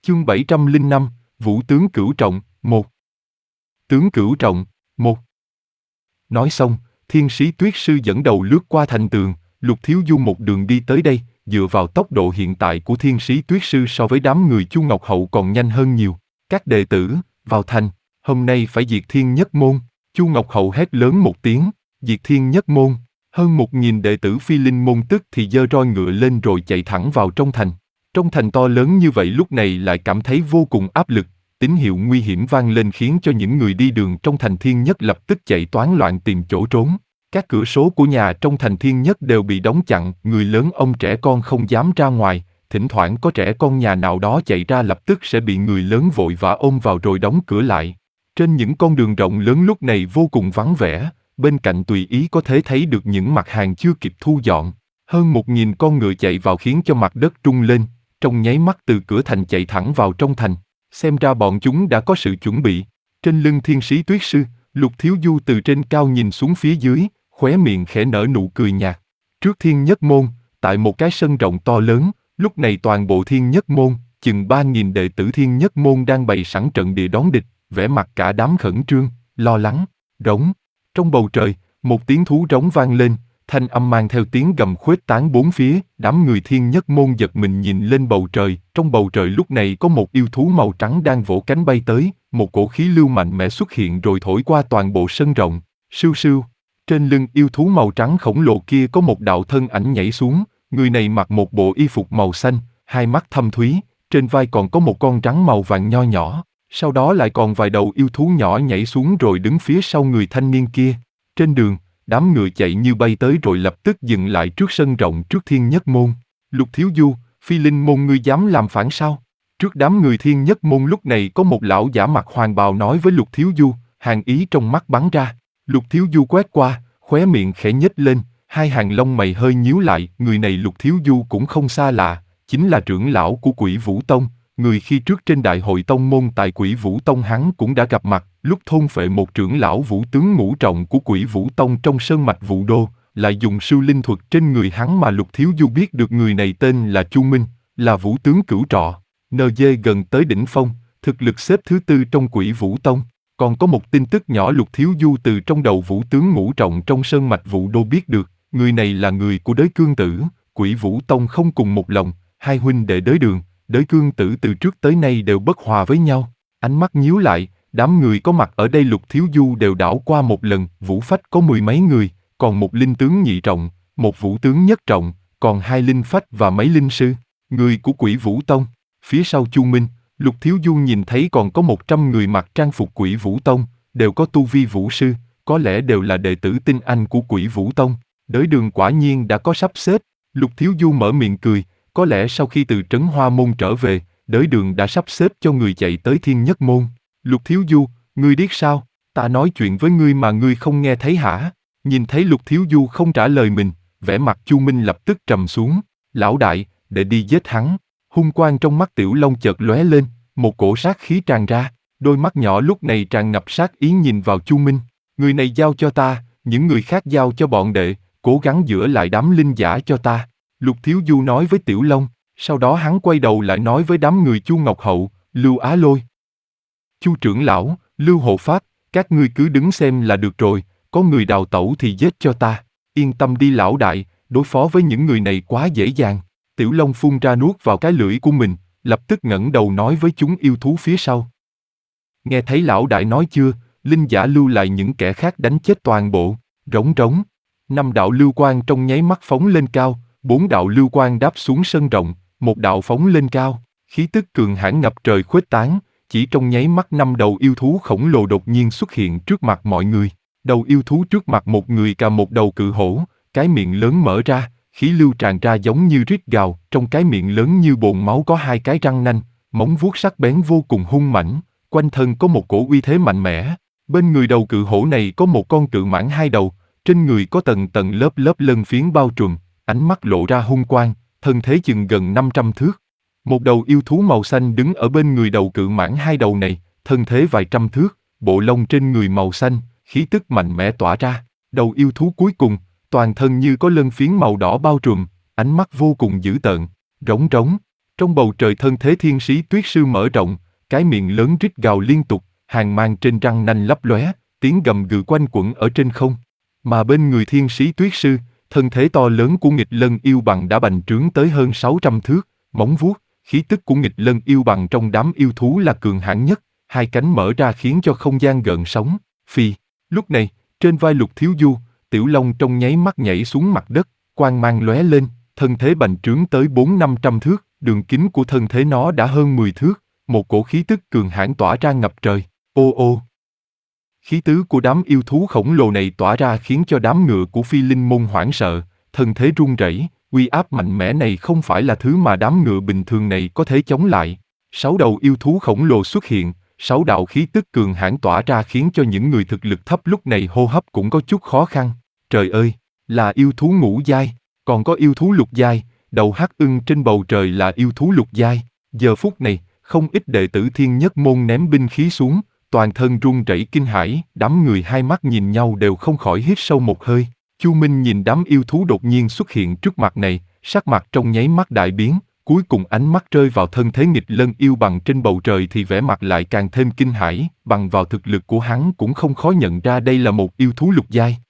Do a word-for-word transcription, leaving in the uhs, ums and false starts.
Chương bảy trăm lẻ năm, Vũ tướng Cửu Trọng, một. Tướng Cửu Trọng, một. Nói xong, Thiên Sĩ Tuyết Sư dẫn đầu lướt qua thành tường, Lục Thiếu Du một đường đi tới đây, dựa vào tốc độ hiện tại của Thiên Sĩ Tuyết Sư so với đám người Chu Ngọc Hậu còn nhanh hơn nhiều. Các đệ tử, vào thành, hôm nay phải diệt Thiên Nhất Môn. Chu Ngọc Hậu hét lớn một tiếng, diệt Thiên Nhất Môn. Hơn một nghìn đệ tử Phi Linh Môn tức thì giơ roi ngựa lên rồi chạy thẳng vào trong thành. Trong thành to lớn như vậy lúc này lại cảm thấy vô cùng áp lực, tín hiệu nguy hiểm vang lên khiến cho những người đi đường trong thành Thiên Nhất lập tức chạy toán loạn tìm chỗ trốn. Các cửa sổ của nhà trong thành Thiên Nhất đều bị đóng chặn, người lớn ông trẻ con không dám ra ngoài, thỉnh thoảng có trẻ con nhà nào đó chạy ra lập tức sẽ bị người lớn vội vã ôm vào rồi đóng cửa lại. Trên những con đường rộng lớn lúc này vô cùng vắng vẻ, bên cạnh tùy ý có thể thấy được những mặt hàng chưa kịp thu dọn. Hơn một nghìn con ngựa chạy vào khiến cho mặt đất rung lên, trong nháy mắt từ cửa thành chạy thẳng vào trong thành. Xem ra bọn chúng đã có sự chuẩn bị. Trên lưng Thiên Sĩ Tuyết Sư, Lục Thiếu Du từ trên cao nhìn xuống phía dưới, khóe miệng khẽ nở nụ cười nhạt. Trước Thiên Nhất Môn, tại một cái sân rộng to lớn, lúc này toàn bộ Thiên Nhất Môn, chừng ba nghìn đệ tử Thiên Nhất Môn đang bày sẵn trận địa đón địch, vẻ mặt cả đám khẩn trương, lo lắng, rống. Trong bầu trời, một tiếng thú rống vang lên, thanh âm mang theo tiếng gầm khuếch tán bốn phía, đám người Thiên Nhất Môn giật mình nhìn lên bầu trời, trong bầu trời lúc này có một yêu thú màu trắng đang vỗ cánh bay tới, một cổ khí lưu mạnh mẽ xuất hiện rồi thổi qua toàn bộ sân rộng, sưu sưu. Trên lưng yêu thú màu trắng khổng lồ kia có một đạo thân ảnh nhảy xuống, người này mặc một bộ y phục màu xanh, hai mắt thâm thúy, trên vai còn có một con rắn màu vàng nho nhỏ, sau đó lại còn vài đầu yêu thú nhỏ nhảy xuống rồi đứng phía sau người thanh niên kia. Trên đường, đám ngựa chạy như bay tới rồi lập tức dừng lại trước sân rộng trước Thiên Nhất Môn. Lục Thiếu Du, Phi Linh Môn ngươi dám làm phản sao? Trước đám người Thiên Nhất Môn lúc này có một lão giả mặc hoàng bào nói với Lục Thiếu Du, hàn ý trong mắt bắn ra. Lục Thiếu Du quét qua, khóe miệng khẽ nhếch lên, hai hàng lông mày hơi nhíu lại, người này Lục Thiếu Du cũng không xa lạ, chính là trưởng lão của Quỷ Vũ Tông, người khi trước trên đại hội tông môn tại Quỷ Vũ Tông hắn cũng đã gặp mặt, lúc thôn phệ một trưởng lão vũ tướng ngũ trọng của Quỷ Vũ Tông trong sơn mạch Vũ Đô, lại dùng siêu linh thuật trên người hắn mà Lục Thiếu Du biết được người này tên là Chu Minh, là vũ tướng cửu trọ, en giê gần tới đỉnh phong, thực lực xếp thứ tư trong Quỷ Vũ Tông. Còn có một tin tức nhỏ Lục Thiếu Du từ trong đầu vũ tướng ngũ trọng trong sơn mạch Vũ Đô biết được, người này là người của Đới Cương Tử, Quỷ Vũ Tông không cùng một lòng, hai huynh đệ Đới Đường, Đới Cương Tử từ trước tới nay đều bất hòa với nhau. Ánh mắt nhíu lại, đám người có mặt ở đây Lục Thiếu Du đều đảo qua một lần, vũ phách có mười mấy người, còn một linh tướng nhị trọng, một vũ tướng nhất trọng, còn hai linh phách và mấy linh sư, người của Quỷ Vũ Tông. Phía sau Chu Minh, Lục Thiếu Du nhìn thấy còn có một trăm người mặc trang phục Quỷ Vũ Tông, đều có tu vi vũ sư, có lẽ đều là đệ tử tinh anh của Quỷ Vũ Tông. Đới Đường quả nhiên đã có sắp xếp. Lục Thiếu Du mở miệng cười, có lẽ sau khi từ Trấn Hoa Môn trở về, Đới Đường đã sắp xếp cho người chạy tới Thiên Nhất Môn. Lục Thiếu Du, ngươi biết sao? Ta nói chuyện với ngươi mà ngươi không nghe thấy hả? Nhìn thấy Lục Thiếu Du không trả lời mình, vẻ mặt Chu Minh lập tức trầm xuống. Lão đại, để đi giết hắn. Hung quang trong mắt Tiểu Long chợt lóe lên, một cổ sát khí tràn ra, đôi mắt nhỏ lúc này tràn ngập sát ý nhìn vào Chu Minh. Người này giao cho ta, những người khác giao cho bọn đệ, cố gắng giữ lại đám linh giả cho ta. Lục Thiếu Du nói với Tiểu Long, sau đó hắn quay đầu lại nói với đám người Chu Ngọc Hậu, Lưu Á Lôi, Chu trưởng lão, Lưu Hộ Pháp, các ngươi cứ đứng xem là được rồi, có người đào tẩu thì giết cho ta. Yên tâm đi lão đại, đối phó với những người này quá dễ dàng. Tiểu Long phun ra nuốt vào cái lưỡi của mình, lập tức ngẩng đầu nói với chúng yêu thú phía sau. Nghe thấy lão đại nói chưa, linh giả lưu lại những kẻ khác đánh chết toàn bộ, rống rống. Năm đạo lưu quang trong nháy mắt phóng lên cao, bốn đạo lưu quang đáp xuống sân rộng, một đạo phóng lên cao, khí tức cường hãn ngập trời khuếch tán, chỉ trong nháy mắt năm đầu yêu thú khổng lồ đột nhiên xuất hiện trước mặt mọi người. Đầu yêu thú trước mặt một người cà một đầu cự hổ, cái miệng lớn mở ra, khí lưu tràn ra giống như rít gào, trong cái miệng lớn như bồn máu có hai cái răng nanh, móng vuốt sắc bén vô cùng hung mãnh, quanh thân có một cổ uy thế mạnh mẽ. Bên người đầu cự hổ này có một con cự mãng hai đầu, trên người có tầng tầng lớp lớp lân phiến bao trùm, ánh mắt lộ ra hung quang, thân thế chừng gần năm trăm thước. Một đầu yêu thú màu xanh đứng ở bên người đầu cự mãng hai đầu này, thân thế vài trăm thước, bộ lông trên người màu xanh, khí tức mạnh mẽ tỏa ra. Đầu yêu thú cuối cùng, toàn thân như có lân phiến màu đỏ bao trùm, ánh mắt vô cùng dữ tợn, rống rống. Trong bầu trời thân thế thiên sĩ tuyết sư mở rộng, cái miệng lớn rít gào liên tục, hàng mang trên răng nanh lấp lóe, tiếng gầm gừ quanh quẩn ở trên không. Mà bên người thiên sĩ tuyết sư, thân thế to lớn của nghịch lân yêu bằng đã bành trướng tới hơn sáu trăm thước, móng vuốt, khí tức của nghịch lân yêu bằng trong đám yêu thú là cường hãn nhất, hai cánh mở ra khiến cho không gian gợn sóng. Phi, lúc này, trên vai Lục Thiếu Du, Tiểu Long trong nháy mắt nhảy xuống mặt đất, quang mang lóe lên, thân thế bành trướng tới bốn năm trăm thước, đường kính của thân thế nó đã hơn mười thước, một cổ khí tức cường hãn tỏa ra ngập trời. Ô ô. Khí tứ của đám yêu thú khổng lồ này tỏa ra khiến cho đám ngựa của Phi Linh Môn hoảng sợ, thân thế run rẩy, uy áp mạnh mẽ này không phải là thứ mà đám ngựa bình thường này có thể chống lại. Sáu đầu yêu thú khổng lồ xuất hiện, sáu đạo khí tức cường hãn tỏa ra khiến cho những người thực lực thấp lúc này hô hấp cũng có chút khó khăn. Trời ơi, là yêu thú ngũ giai, còn có yêu thú lục giai, đầu hắc ưng trên bầu trời là yêu thú lục giai. Giờ phút này, không ít đệ tử Thiên Nhất Môn ném binh khí xuống, toàn thân run rẩy kinh hãi, đám người hai mắt nhìn nhau đều không khỏi hít sâu một hơi. Chu Minh nhìn đám yêu thú đột nhiên xuất hiện trước mặt này, sắc mặt trong nháy mắt đại biến, cuối cùng ánh mắt rơi vào thân thế nghịch lân yêu bằng trên bầu trời thì vẻ mặt lại càng thêm kinh hãi, bằng vào thực lực của hắn cũng không khó nhận ra đây là một yêu thú lục giai.